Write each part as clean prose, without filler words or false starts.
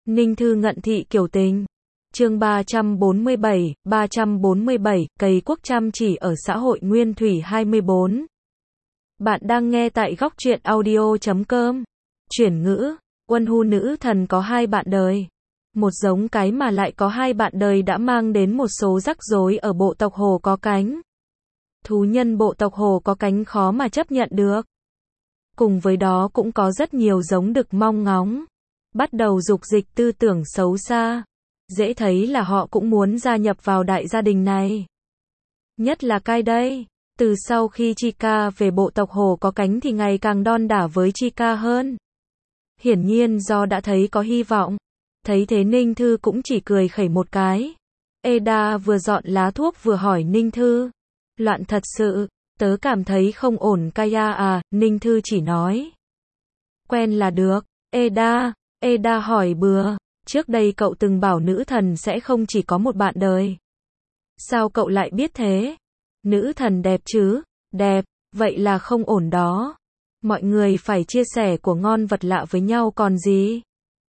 Ninh Thư ngận thị kiểu tình. Chương 347, cày quốc chăm chỉ ở xã hội Nguyên Thủy 24. Bạn đang nghe tại góc truyện audio.com. Chuyển ngữ, Uân Hu nữ thần có hai bạn đời. Một giống cái mà lại có hai bạn đời đã mang đến một số rắc rối ở bộ tộc Hồ có cánh. Thú nhân bộ tộc Hồ có cánh khó mà chấp nhận được. Cùng với đó cũng có rất nhiều giống đực mong ngóng. Bắt đầu dục dịch tư tưởng xấu xa. Dễ thấy là họ cũng muốn gia nhập vào đại gia đình này. Nhất là Kai đây. Từ sau khi Chica về bộ tộc Hồ có cánh thì ngày càng đon đả với Chica hơn. Hiển nhiên do đã thấy có hy vọng. Thấy thế Ninh Thư cũng chỉ cười khẩy một cái. Eda vừa dọn lá thuốc vừa hỏi Ninh Thư. Loạn thật sự, tớ cảm thấy không ổn Kaya à, Ninh Thư chỉ nói. Quen là được, Eda hỏi bừa, trước đây cậu từng bảo nữ thần sẽ không chỉ có một bạn đời. Sao cậu lại biết thế? Nữ thần đẹp chứ? Đẹp, vậy là không ổn đó. Mọi người phải chia sẻ của ngon vật lạ với nhau còn gì.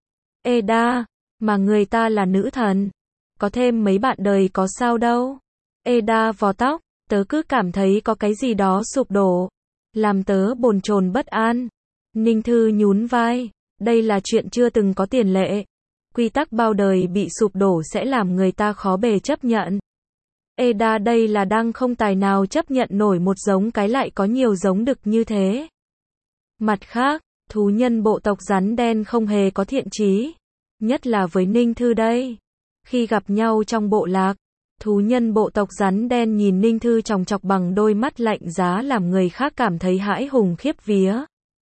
Eda, mà người ta là nữ thần. Có thêm mấy bạn đời có sao đâu. Eda vò tóc, tớ cứ cảm thấy có cái gì đó sụp đổ. Làm tớ bồn chồn bất an. Ninh Thư nhún vai. Đây là chuyện chưa từng có tiền lệ. Quy tắc bao đời bị sụp đổ sẽ làm người ta khó bề chấp nhận. Eda đây là đang không tài nào chấp nhận nổi một giống cái lại có nhiều giống đực như thế. Mặt khác, thú nhân bộ tộc rắn đen không hề có thiện chí. Nhất là với Ninh Thư đây. Khi gặp nhau trong bộ lạc, thú nhân bộ tộc rắn đen nhìn Ninh Thư chòng chọc bằng đôi mắt lạnh giá làm người khác cảm thấy hãi hùng khiếp vía.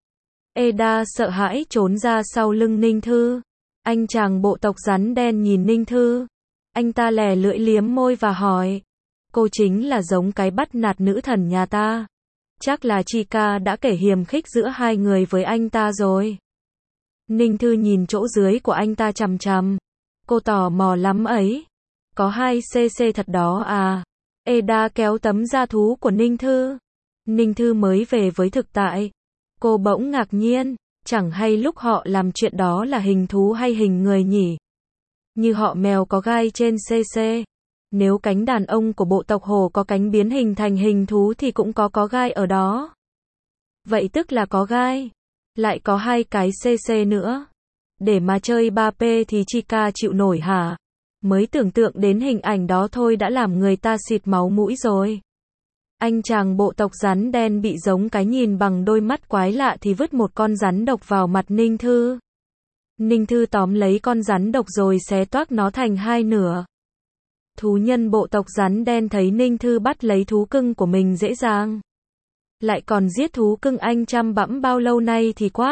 Eda sợ hãi trốn ra sau lưng Ninh Thư. Anh chàng bộ tộc rắn đen nhìn Ninh Thư. Anh ta lè lưỡi liếm môi và hỏi. Cô chính là giống cái bắt nạt nữ thần nhà ta. Chắc là Chica đã kể hiềm khích giữa hai người với anh ta rồi. Ninh Thư nhìn chỗ dưới của anh ta chằm chằm. Cô tò mò lắm ấy. Có 2cc thật đó à. Eda kéo tấm da thú của Ninh Thư. Ninh Thư mới về với thực tại. Cô bỗng ngạc nhiên. Chẳng hay lúc họ làm chuyện đó là hình thú hay hình người nhỉ? Như họ mèo có gai trên cc. Nếu cánh đàn ông của bộ tộc Hồ có cánh biến hình thành hình thú thì cũng có gai ở đó. Vậy tức là có gai. Lại có 2 cái cc nữa. Để mà chơi 3P thì Chica chịu nổi hả? Mới tưởng tượng đến hình ảnh đó thôi đã làm người ta xịt máu mũi rồi. Anh chàng bộ tộc rắn đen bị giống cái nhìn bằng đôi mắt quái lạ thì vứt một con rắn độc vào mặt Ninh Thư. Ninh Thư tóm lấy con rắn độc rồi xé toác nó thành hai nửa. Thú nhân bộ tộc rắn đen thấy Ninh Thư bắt lấy thú cưng của mình dễ dàng. Lại còn giết thú cưng anh chăm bẵm bao lâu nay thì quát.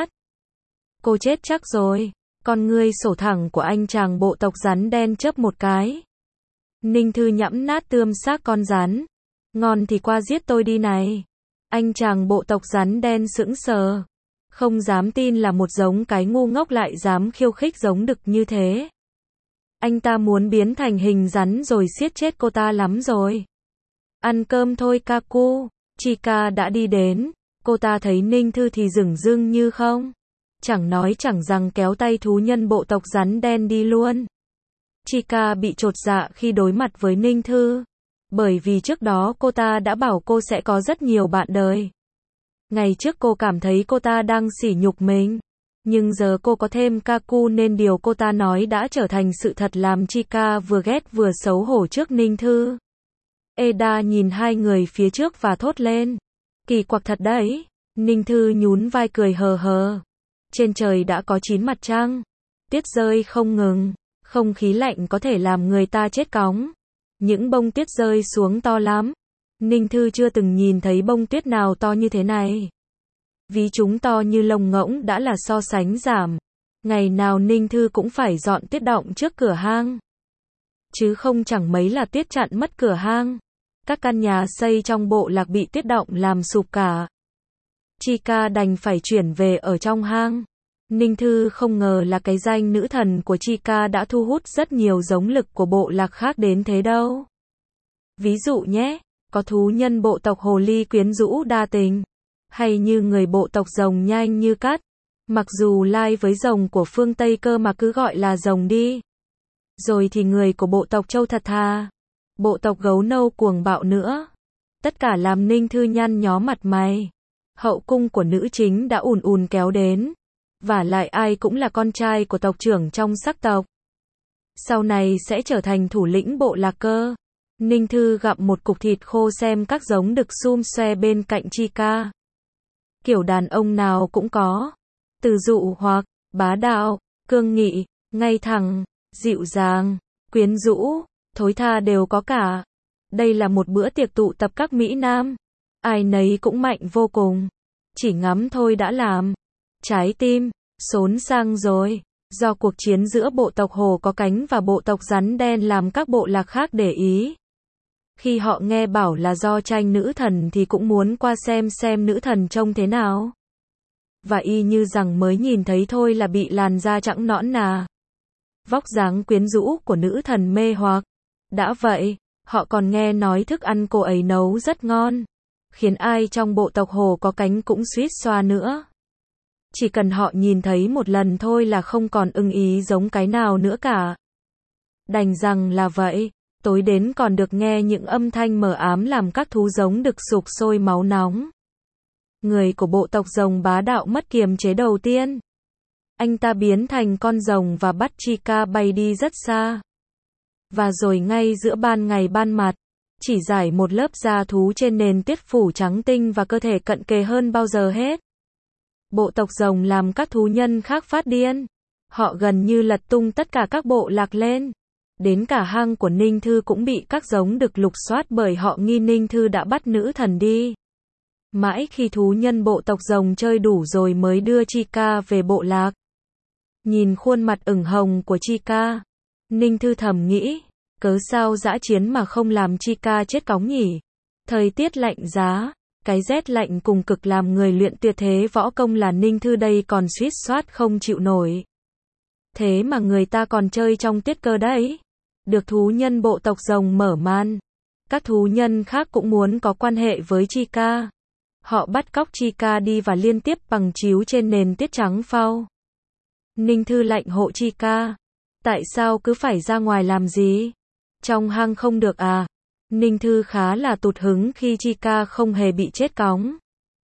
Cô chết chắc rồi. Con ngươi sổ thẳng của anh chàng bộ tộc rắn đen chớp một cái. Ninh Thư nhẫm nát tươm xác con rắn. Ngon thì qua giết tôi đi này. Anh chàng bộ tộc rắn đen sững sờ. Không dám tin là một giống cái ngu ngốc lại dám khiêu khích giống đực như thế. Anh ta muốn biến thành hình rắn rồi giết chết cô ta lắm rồi. Ăn cơm thôi Kaku. Chica đã đi đến. Cô ta thấy Ninh Thư thì dửng dưng như không. Chẳng nói chẳng rằng kéo tay thú nhân bộ tộc rắn đen đi luôn. Chica bị chột dạ khi đối mặt với Ninh Thư. Bởi vì trước đó cô ta đã bảo cô sẽ có rất nhiều bạn đời. Ngày trước cô cảm thấy cô ta đang sỉ nhục mình. Nhưng giờ cô có thêm Kaku nên điều cô ta nói đã trở thành sự thật làm Chica vừa ghét vừa xấu hổ trước Ninh Thư. Eda nhìn hai người phía trước và thốt lên. Kỳ quặc thật đấy. Ninh Thư nhún vai cười hờ hờ. Trên trời đã có 9 mặt trăng. Tuyết rơi không ngừng. Không khí lạnh có thể làm người ta chết cóng. Những bông tuyết rơi xuống to lắm. Ninh Thư chưa từng nhìn thấy bông tuyết nào to như thế này. Ví chúng to như lông ngỗng đã là so sánh giảm. Ngày nào Ninh Thư cũng phải dọn tuyết đọng trước cửa hang. Chứ không chẳng mấy là tuyết chặn mất cửa hang. Các căn nhà xây trong bộ lạc bị tuyết đọng làm sụp cả. Chica đành phải chuyển về ở trong hang. Ninh Thư không ngờ là cái danh nữ thần của Chica đã thu hút rất nhiều giống lực của bộ lạc khác đến thế đâu. Ví dụ nhé, có thú nhân bộ tộc hồ ly quyến rũ đa tình. Hay như người bộ tộc rồng nhanh như cắt. Mặc dù lai với rồng của phương Tây cơ mà cứ gọi là rồng đi. Rồi thì người của bộ tộc Châu thật thà. Bộ tộc Gấu Nâu cuồng bạo nữa. Tất cả làm Ninh Thư nhăn nhó mặt mày. Hậu cung của nữ chính đã ùn ùn kéo đến. Vả lại ai cũng là con trai của tộc trưởng trong sắc tộc. Sau này sẽ trở thành thủ lĩnh bộ lạc cơ. Ninh Thư gặm một cục thịt khô xem các giống đực sum xoe bên cạnh Chica. Kiểu đàn ông nào cũng có. Từ dụ hoặc, bá đạo, cương nghị, ngay thẳng, dịu dàng, quyến rũ, thối tha đều có cả. Đây là một bữa tiệc tụ tập các Mỹ Nam. Ai nấy cũng mạnh vô cùng. Chỉ ngắm thôi đã làm. Trái tim, xốn sang rồi. Do cuộc chiến giữa bộ tộc Hổ có cánh và bộ tộc Rắn đen làm các bộ lạc khác để ý. Khi họ nghe bảo là do tranh nữ thần thì cũng muốn qua xem nữ thần trông thế nào. Và y như rằng mới nhìn thấy thôi là bị làn da trắng nõn nà. Vóc dáng quyến rũ của nữ thần mê hoặc. Đã vậy, họ còn nghe nói thức ăn cô ấy nấu rất ngon. Khiến ai trong bộ tộc Hổ có cánh cũng suýt xoa nữa. Chỉ cần họ nhìn thấy một lần thôi là không còn ưng ý giống cái nào nữa cả. Đành rằng là vậy, tối đến còn được nghe những âm thanh mờ ám làm các thú giống đực sục sôi máu nóng. Người của bộ tộc rồng bá đạo mất kiềm chế đầu tiên. Anh ta biến thành con rồng và bắt Chica bay đi rất xa. Và rồi ngay giữa ban ngày ban mặt, chỉ rải một lớp da thú trên nền tuyết phủ trắng tinh và cơ thể cận kề hơn bao giờ hết. Bộ tộc rồng làm các thú nhân khác phát điên. Họ gần như lật tung tất cả các bộ lạc lên. Đến cả hang của Ninh Thư cũng bị các giống đực lục soát bởi họ nghi Ninh Thư đã bắt nữ thần đi. Mãi khi thú nhân bộ tộc rồng chơi đủ rồi mới đưa Chica về bộ lạc. Nhìn khuôn mặt ửng hồng của Chica, Ninh Thư thầm nghĩ, cớ sao dã chiến mà không làm Chica chết cóng nhỉ? Thời tiết lạnh giá, cái rét lạnh cùng cực làm người luyện tuyệt thế võ công là Ninh Thư đây còn suýt soát không chịu nổi. Thế mà người ta còn chơi trong tuyết cơ đấy. Được thú nhân bộ tộc rồng mở màn. Các thú nhân khác cũng muốn có quan hệ với Chica. Họ bắt cóc Chica đi và liên tiếp bằng chiếu trên nền tuyết trắng phau. Ninh Thư lạnh hộ Chica. Tại sao cứ phải ra ngoài làm gì? Trong hang không được à? Ninh Thư khá là tụt hứng khi Chica không hề bị chết cóng.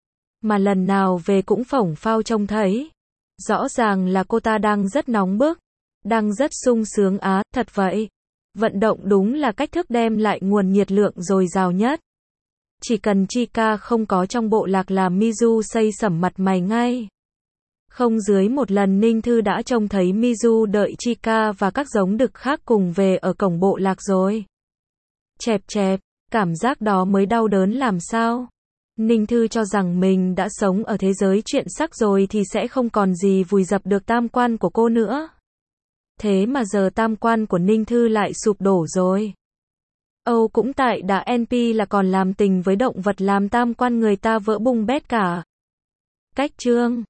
Mà lần nào về cũng phổng phao trông thấy. Rõ ràng là cô ta đang rất nóng bức. Đang rất sung sướng á, thật vậy. Vận động đúng là cách thức đem lại nguồn nhiệt lượng dồi dào nhất. Chỉ cần Chica không có trong bộ lạc là Mizu xây sẩm mặt mày ngay. Không dưới một lần Ninh Thư đã trông thấy Mizu đợi Chica và các giống đực khác cùng về ở cổng bộ lạc rồi. Chẹp chẹp, cảm giác đó mới đau đớn làm sao. Ninh Thư cho rằng mình đã sống ở thế giới chuyện sắc rồi thì sẽ không còn gì vùi dập được tam quan của cô nữa. Thế mà giờ tam quan của Ninh Thư lại sụp đổ rồi. Âu cũng tại đã NP là còn làm tình với động vật làm tam quan người ta vỡ bung bét cả. Cách chương